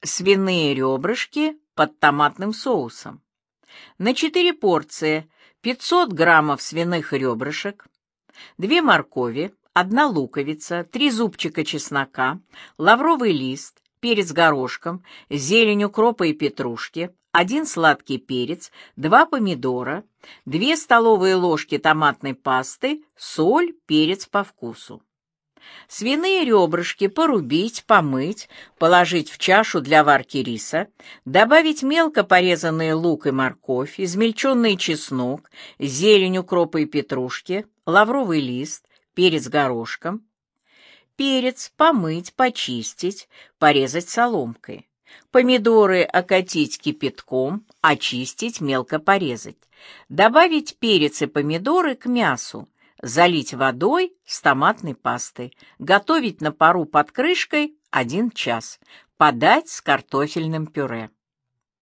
Свиные ребрышки под томатным соусом. На 4 порции 500 граммов свиных ребрышек, 2 моркови, 1 луковица, 3 зубчика чеснока, лавровый лист, перец горошком, зелень укропа и петрушки, 1 сладкий перец, 2 помидора, 2 столовые ложки томатной пасты, соль, перец по вкусу. Свиные ребрышки порубить, помыть, положить в чашу для варки риса, добавить мелко порезанный лук и морковь, измельченный чеснок, зелень укропа и петрушки, лавровый лист, перец горошком. Перец помыть, почистить, порезать соломкой. Помидоры окатить кипятком, очистить, мелко порезать. Добавить перец и помидоры к мясу. Залить водой с томатной пастой. Готовить на пару под крышкой 1 час. Подать с картофельным пюре.